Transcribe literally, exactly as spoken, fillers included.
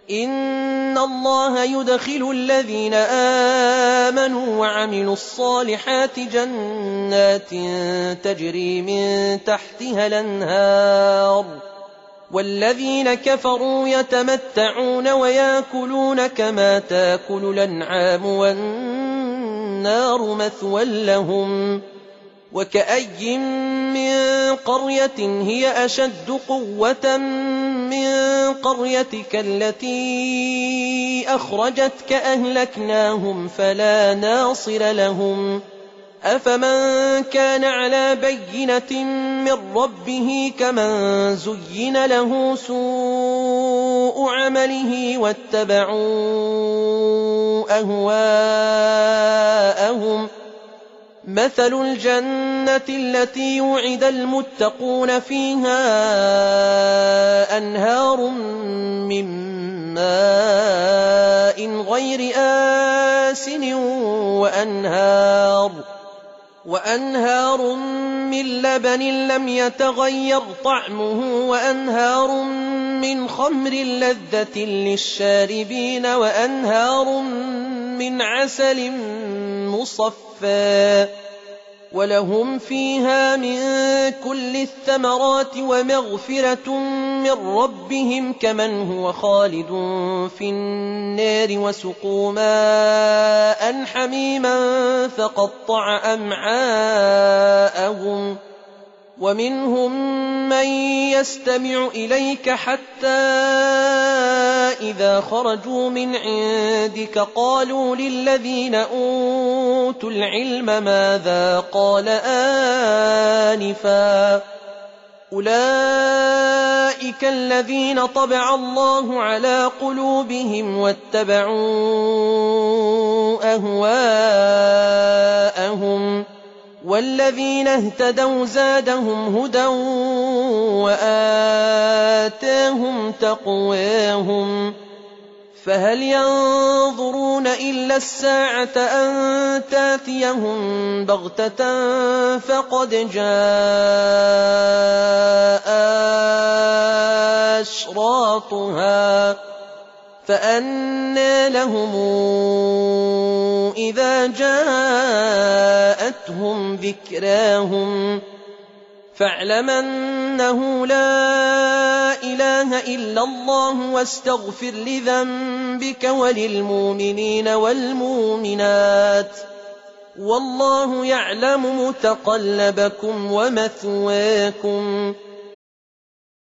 إن الله يدخل الذين آمنوا وعملوا الصالحات جنات تجري من تحتها الأنهار والذين كفروا يتمتعون ويأكلون كما تأكل الأنعام والنار مثوى لهم وكأي من قرية هي أشد قوة من قريتك التي أخرجتك أهلكناهم فلا ناصر لهم أفمن كان على بينة من ربه كمن زين له سوء عمله واتبعوا أهواءهم مثل الجنة التي يوعد المتقون فيها أنهار من ماء غير آسن وأنهار وأنهار من لبن لم يتغير طعمه وأنهار من خمر لذة للشاربين وأنهار من عسل مصفى ولهم فيها من كل الثمرات ومغفرة من ربهم كمن هو خالد في النار وسقوا ماء حميما فقطع أمعاءهم ومنهم من يستمع إليك حتى إذا خرجوا من عندك قالوا للذين أوتوا العلم ماذا قال آنفا أولئك الذين طبع الله على قلوبهم واتبعوا أهواءهم والذين اهتدوا زادهم هدى وآتاهم تقواهم فهل ينظرون إلا الساعة أن تاتيهم بغتة فقد جاء أشراطها فأنى لهم إذا جاءتهم ذكراهم فاعلم أنه لا إله إلا الله واستغفر لذنبك وللمؤمنين والمؤمنات والله يعلم متقلبكم ومثواكم